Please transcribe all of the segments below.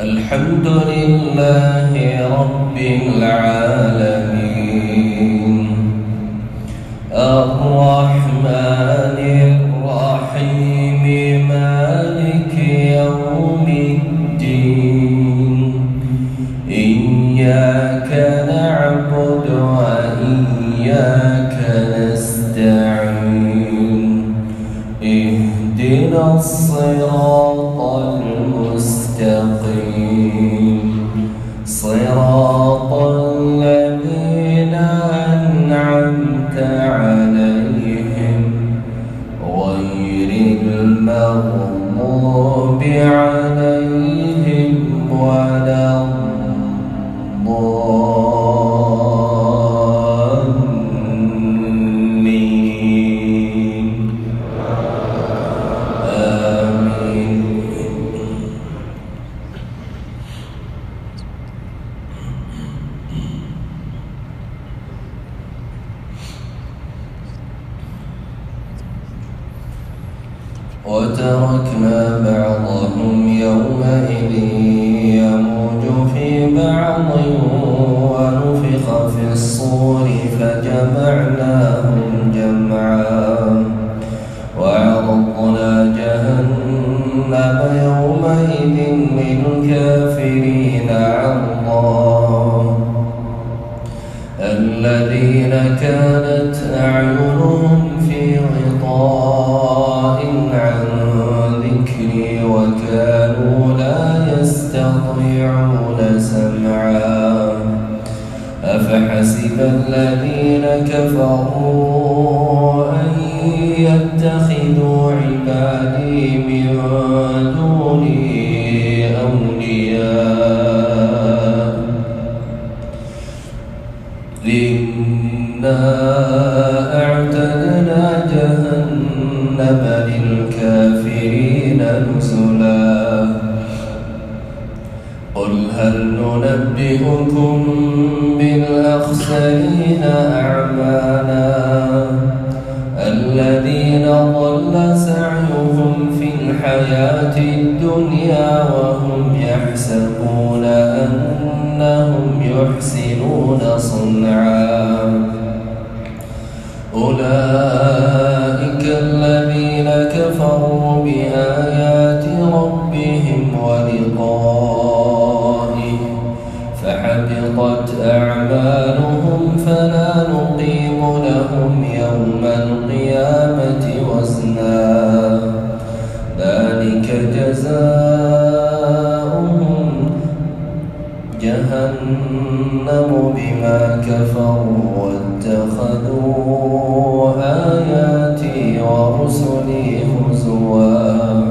الحمد لله رب العالمين الرحمن الرحيم مالك يوم الدين إياك نعبد وإياك نستعين اهدنا الصراط المستقيم صراط الذين أنعمت عليهم غير المغضوب عليهم ولا الضالين آمين. وتركنا بعضهم يومئذ يموج في بعض ونفخ في الصور فجمعناهم جمعا وعرضنا جهنم يومئذ للكافرين عرضا الذين كانت أعينهم في غطاء عن ذكري وكانوا لا يستطيعون سمعا أفحسب الذين كفروا أن يتخذوا عبادي من دوني أولياء إنا أعتدنا جهنم للكافرين نزلا قل هل ننبئكم بالأخسرين أعمالا الذين ضل سعيهم في الحياة الدنيا وهم يحسبون أنهم يحسنون صنعا أولئك الذين كفروا بآيات ربهم ولقائه فحبطت أعمالهم فلا نقيم لهم يوم القيامة وزنا ذلك جزاؤهم جهنم بما كفروا واتخذوا آياتي ورسلي هزوا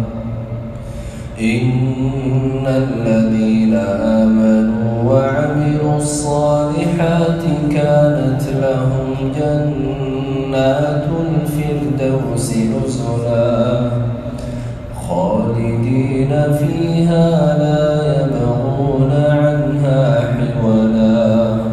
إن الذين آمنوا وعملوا الصالحات كانت لهم جنات الفردوس نزلا خالدين فيها لا يبغون عنها حولا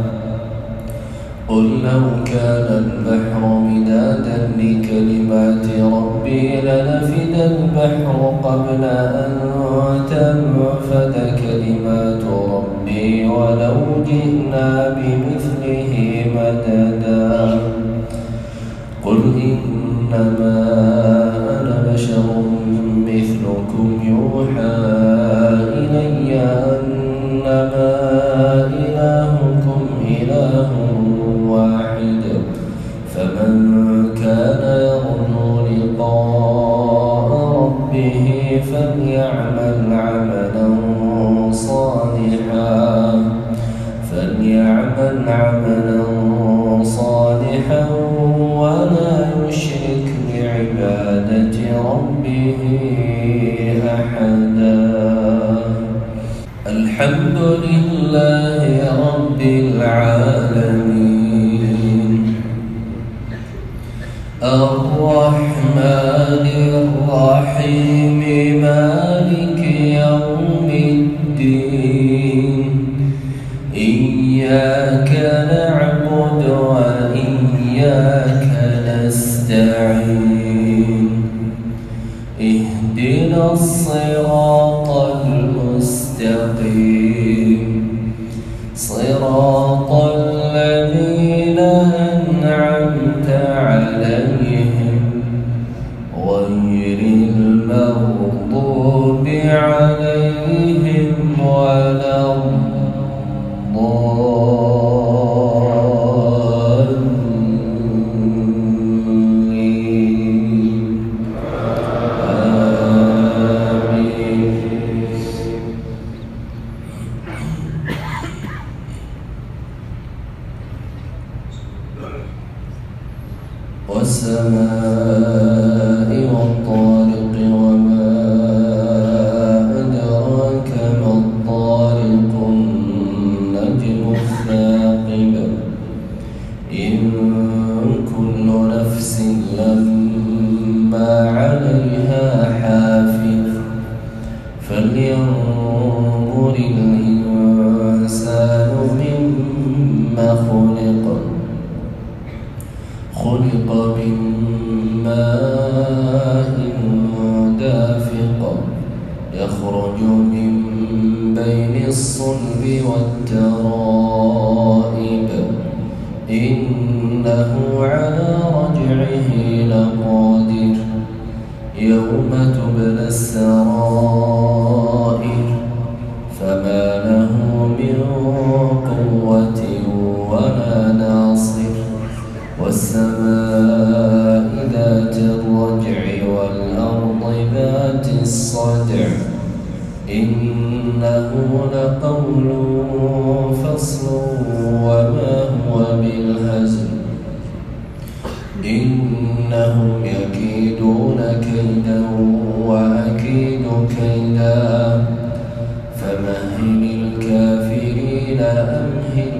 قل لو كان البحر مدادا لكلمات ربي لنفد البحر قبل أن تنفد كلمات ربي ولو جئنا بمثله مددا قل إنما أنا بشر مثلكم يوحى إلي أنما إلهكم إله واحد فمن كان يرجو لقاء ربه فليعمل عملا صالحا ولا يشرك بعبادة ربه أحدا. الحمد لله رب العالمين الرحمن الرحيم مالك يوم الدين إياك نعبد وإياك نستعين اهدنا الصراط المستقيم عليهم ولا الضالين. آمين. والسماء والطارق وما أدراك ما الطارق النجم الثاقب إن كل نفس لما عليها حافظ فلينظر الإنسان مما خلق من ماء دافق يخرج من بين الصلب والترائب إنه على رجعه لقادر يوم تبلى السرائر فما له من قوة ولا ناصر. والسماء ذات الرجع والأرض ذات الصدع إنه لقول فصل وما هو بالهزل إنهم يكيدون كيدا وأكيد كيدا فمهل الكافرين أمهل